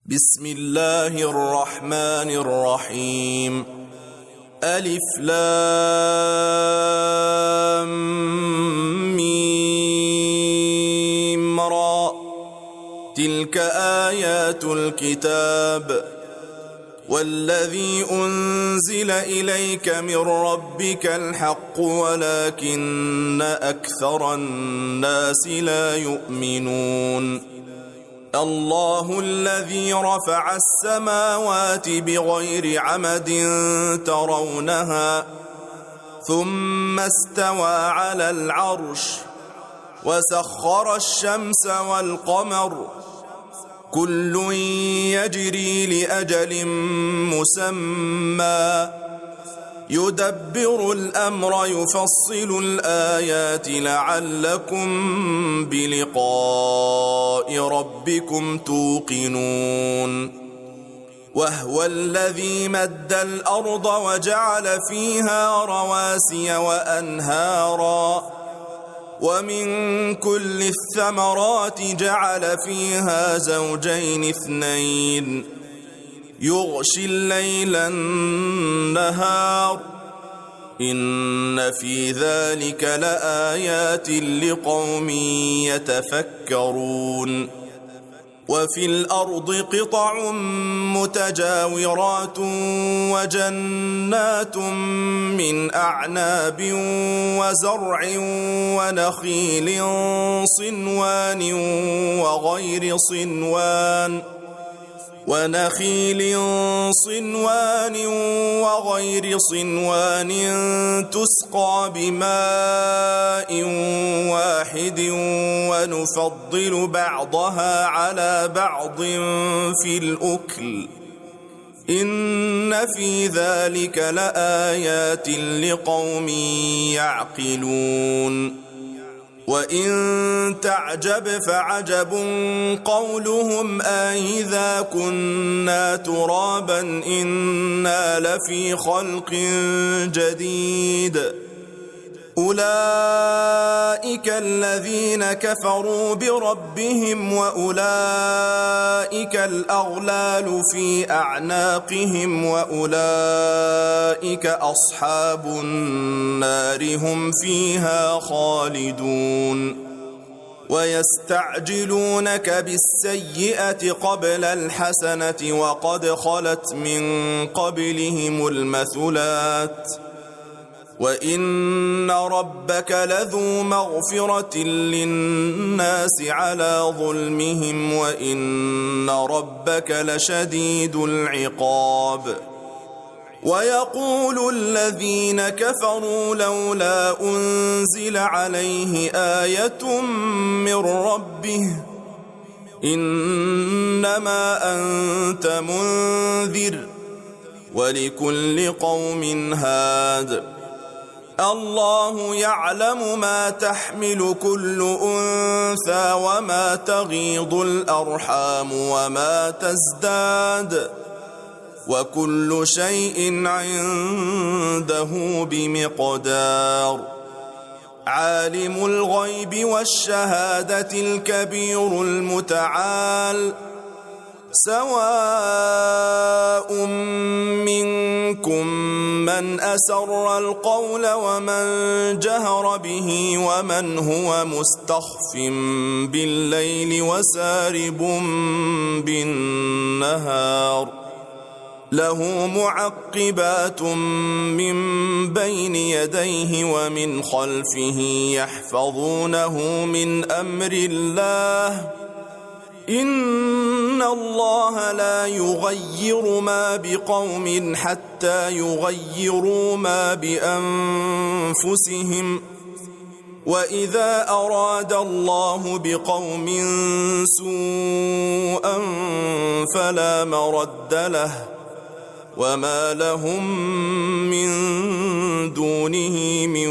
بسم الله الرحمن الرحيم. ألف لام ميم را. تلك آيات الكتاب والذي أنزل إليك من ربك الحق ولكن أكثر الناس لا يؤمنون. الله الذي رفع السماوات بغير عمد ترونها ثم استوى على العرش وسخر الشمس والقمر كل يجري لأجل مسمى يدبر الأمر يفصل الآيات لعلكم بلقاء ربكم توقنون. وهو الذي مد الأرض وجعل فيها رواسي وأنهارا ومن كل الثمرات جعل فيها زوجين اثنين يغشي الليل النهار إن في ذلك لآيات لقوم يتفكرون. وفي الأرض قطع متجاورات وجنات من أعناب وزرع ونخيل صنوان وغير صنوان تسقى بماء واحد ونفضل بعضها على بعض في الأكل إن في ذلك لآيات لقوم يعقلون. وإن تعجب فعجب قولهم أإذا كنا ترابا إنا لفي خلق جديد أولئك الذين كفروا بربهم وأولئك الأغلال في أعناقهم وأولئك أصحاب النار هم فيها خالدون. ويستعجلونك بالسيئة قبل الحسنة وقد خلت من قبلهم المثلات وإن ربك لذو مغفرة للناس على ظلمهم وإن ربك لشديد العقاب. ويقول الذين كفروا لولا أنزل عليه آية من ربه إنما أنت منذر ولكل قوم هاد. الله يعلم ما تحمل كل أنثى وما تغيض الأرحام وما تزداد وكل شيء عنده بمقدار. عالم الغيب والشهادة الكبير المتعال سواء منكم من أسر القول ومن جهر به ومن هو مستخف بالليل وسارب بالنهار له معقبات من بين يديه ومن خلفه يحفظونه من أمر الله إن الله لا يغير ما بقوم حتى يغيروا ما بأنفسهم وإذا أراد الله بقوم سوءا فلا مرد له وما لهم من دونه من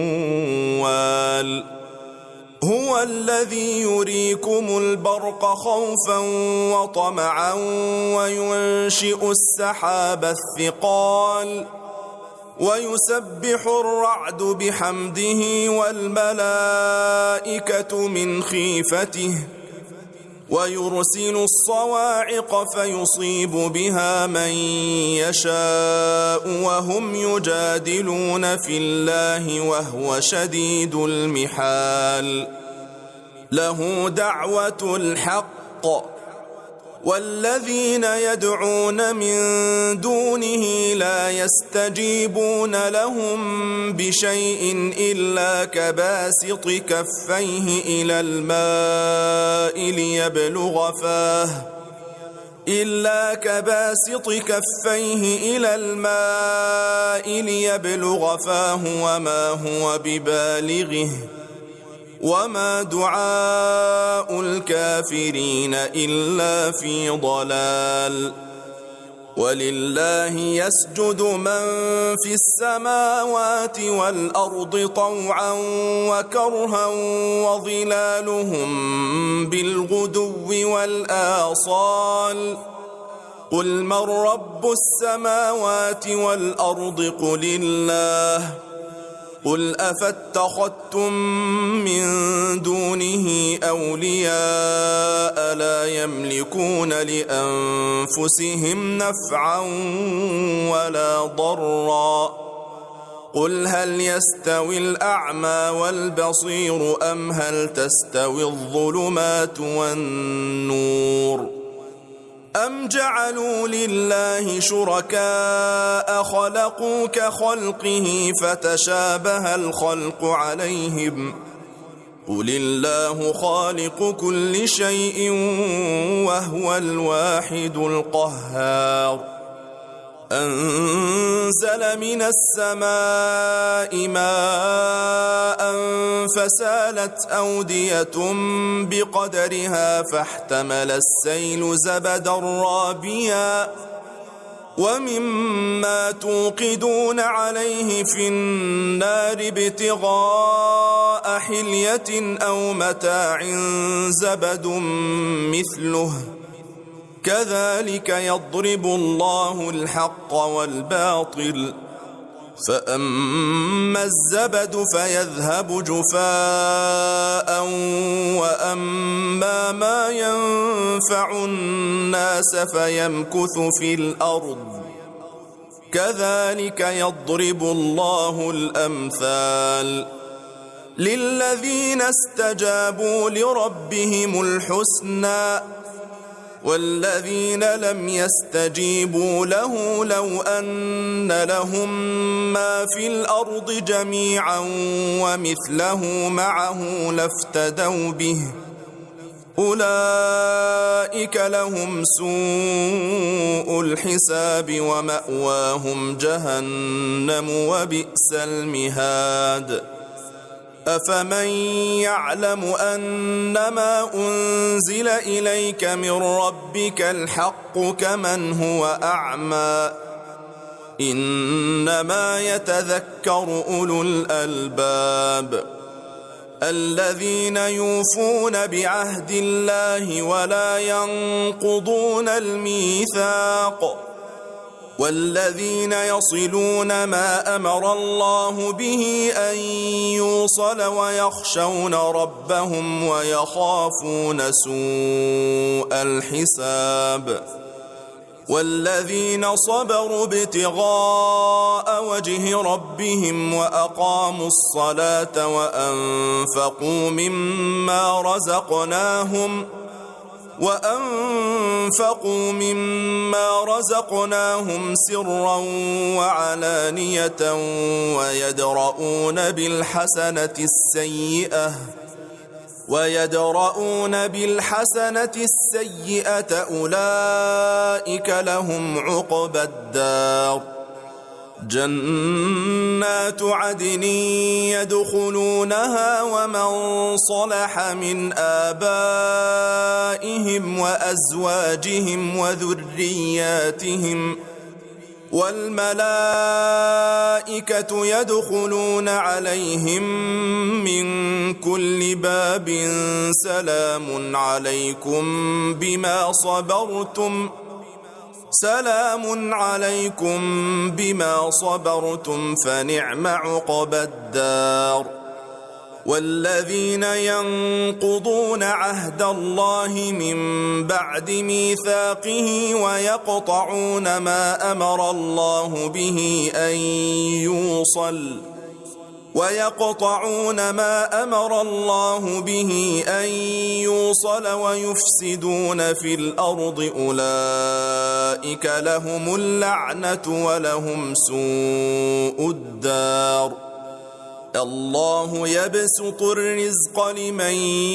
وال. هو الذي يريكم البرق خوفا وطمعا وينشئ السحاب الثقال ويسبح الرعد بحمده والملائكة من خيفته ويرسل الصواعق فيصيب بها من يشاء وهم يجادلون في الله وهو شديد المحال له دعوة الحق والذين يدعون من دونه لا يستجيبون لهم بشيء إلا كباسط كفيه إلى الماء ليبلغ فاه وما هو ببالغه وما دعاء الكافرين إلا في ضلال ولله يسجد من في السماوات والأرض طوعا وكرها وظلالهم بالغدو والآصال قل من رب السماوات والأرض قل الله قل أفاتخذتم من دونه أولياء لا يملكون لأنفسهم نفعا ولا ضرا قل هل يستوي الأعمى والبصير أم هل تستوي الظلمات والنور أم جعلوا لله شركاء خلقوا كخلقه فتشابه الخلق عليهم قل الله خالق كل شيء وهو الواحد القهار أنزل من السماء ماء فسالت أودية بقدرها فاحتمل السيل زبدا رابيا ومما توقدون عليه في النار ابتغاء حلية أو متاع زبد مثله كذلك يضرب الله الحق والباطل فأما الزبد فيذهب جفاء وأما ما ينفع الناس فيمكث في الأرض كذلك يضرب الله الأمثال للذين استجابوا لربهم الحسنى والذين لم يستجيبوا له لو أن لهم ما في الأرض جميعا ومثله معه لافتدوا به أولئك لهم سوء الحساب ومأواهم جهنم وبئس المهاد أفمن يعلم أنما أنزل إليك من ربك الحق كمن هو أعمى إنما يتذكر أولو الألباب الذين يوفون بعهد الله ولا ينقضون الميثاق والذين يصلون ما أمر الله به أن يوصل ويخشون ربهم ويخافون سوء الحساب والذين صبروا ابتغاء وجه ربهم وأقاموا الصلاة وأنفقوا مما رزقناهم سرا وعلانية ويدرؤون بالحسنة السيئة أولئك لهم عقبى الدار جنات عدن يدخلونها ومن صلح من آبائهم وأزواجهم وذرياتهم والملائكة يدخلون عليهم من كل باب سلام عليكم بما صبرتم فنعم عقبى الدار والذين ينقضون عهد الله من بعد ميثاقه ويقطعون ما أمر الله به أن يوصل ويفسدون في الأرض أولئك لهم اللعنة ولهم سوء الدار. الله يبسط الرزق لمن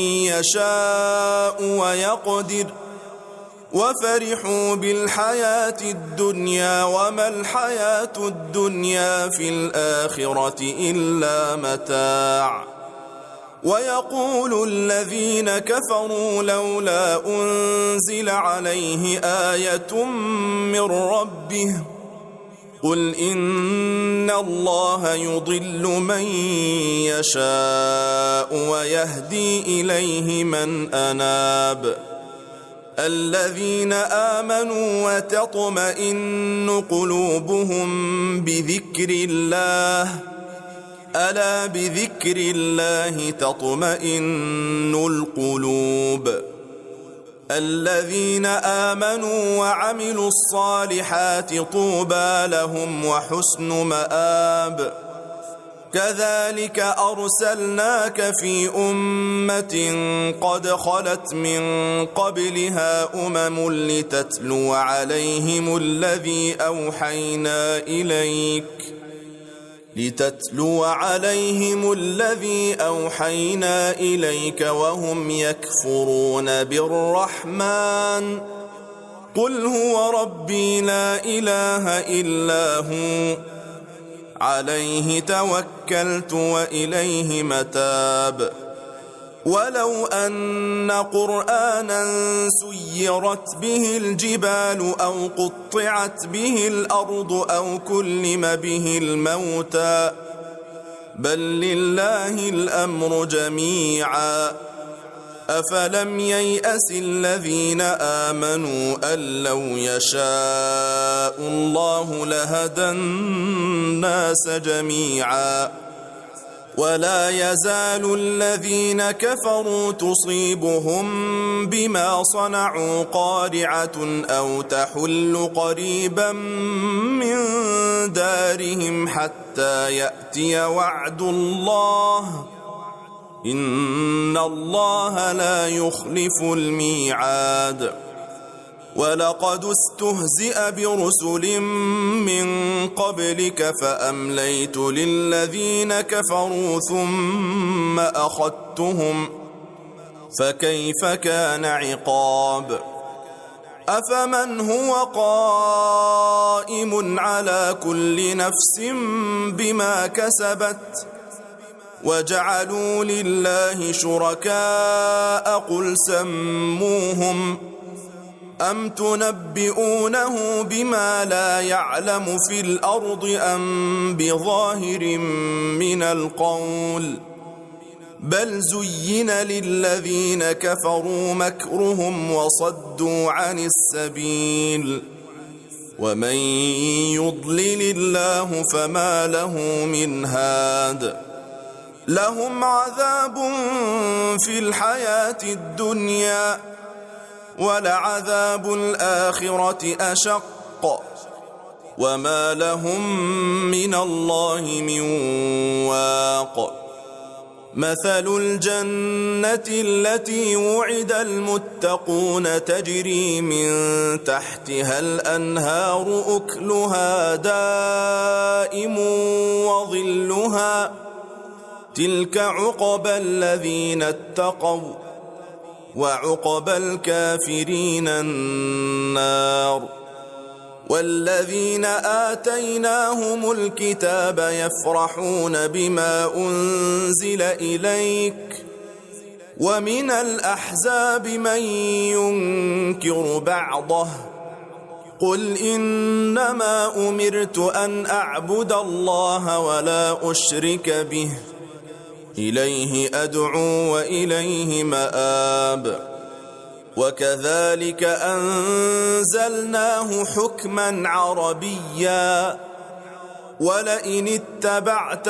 يشاء ويقدر وفرحوا بالحياة الدنيا وما الحياة الدنيا في الآخرة إلا متاع. ويقول الذين كفروا لولا أنزل عليه آية من ربه قل إن الله يضل من يشاء ويهدي إليه من أناب. الذين آمنوا وتطمئن قلوبهم بذكر الله ألا بذكر الله تطمئن القلوب. الذين آمنوا وعملوا الصالحات طوبى لهم وحسن مآب. كذلك أرسلناك في أمة قد خلت من قبلها لتتلو عليهم الذي أوحينا إليك وهم يكفرون بالرحمن قل هو ربي لا إله إلا هو عليه توكلت وإليه متاب. ولو أن قرآنا سيرت به الجبال أو قطعت به الأرض أو كلم به الموتى بل لله الأمر جميعا أفلم ييأس الذين آمنوا أن لو يشاء الله لهدى الناس جميعا. ولا يزال الذين كفروا تصيبهم بما صنعوا قارعة أو تحل قريبا من دارهم حتى يأتي وعد الله إن الله لا يخلف الميعاد. ولقد استهزئ برسل من قبلك فأمليت للذين كفروا ثم أخذتهم فكيف كان عقاب. أفمن هو قائم على كل نفس بما كسبت وجعلوا لله شركاء قل سموهم أم تنبئونه بما لا يعلم في الأرض أم بظاهر من القول بل زين للذين كفروا مكرهم وصدوا عن السبيل ومن يضلل الله فما له من هاد. لهم عذاب في الحياة الدنيا ولعذاب الآخرة أشق وما لهم من الله من واق. مثل الجنة التي وعد المتقون تجري من تحتها الأنهار أكلها دائم وظلها تلك عقبى الذين اتقوا وعقبى الكافرين النار. والذين آتيناهم الكتاب يفرحون بما أنزل إليك ومن الأحزاب من ينكر بعضه قل إنما أمرت أن أعبد الله ولا أشرك به إليه أدعو وإليه مآب. وكذلك أنزلناه حكما عربيا ولئن اتبعت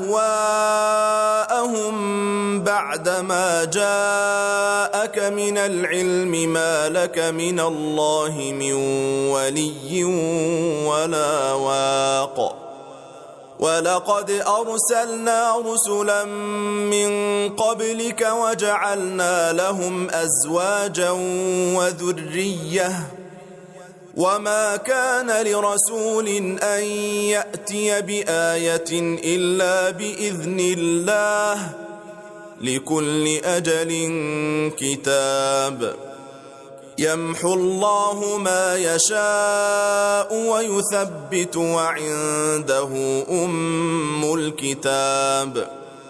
أهواءهم بعدما جاءك من العلم ما لك من الله من ولي ولا واق ولقد أرسلنا رسلا من قبلك وجعلنا لهم أزواجا وذرية وما كان لرسول أن يأتي بآية إلا بإذن الله لكل أجل كتاب يمحو الله ما يشاء ويثبت وعنده أم الكتاب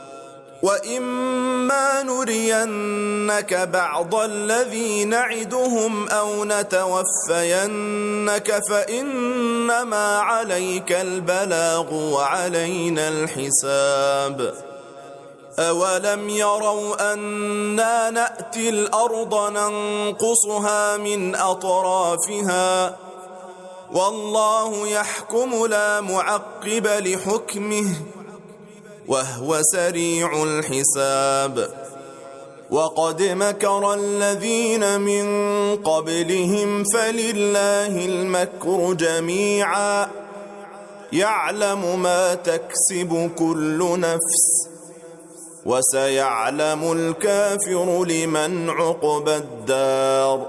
وإما نرينك بعض الذي نعدهم أو نتوفينك فإنما عليك البلاغ وعلينا الحساب أولم يروا أنا نأتي الأرض ننقصها من أطرافها والله يحكم لا معقب لحكمه وهو سريع الحساب وقد مكر الذين من قبلهم فلله المكر جميعا يعلم ما تكسب كل نفس وسيعلم الكافر لمن عقبى الدار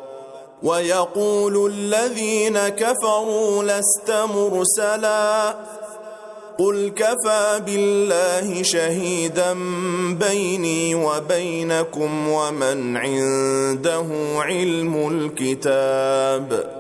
ويقول الذين كفروا لست مرسلا قل كفى بالله شهيدا بيني وبينكم ومن عنده علم الكتاب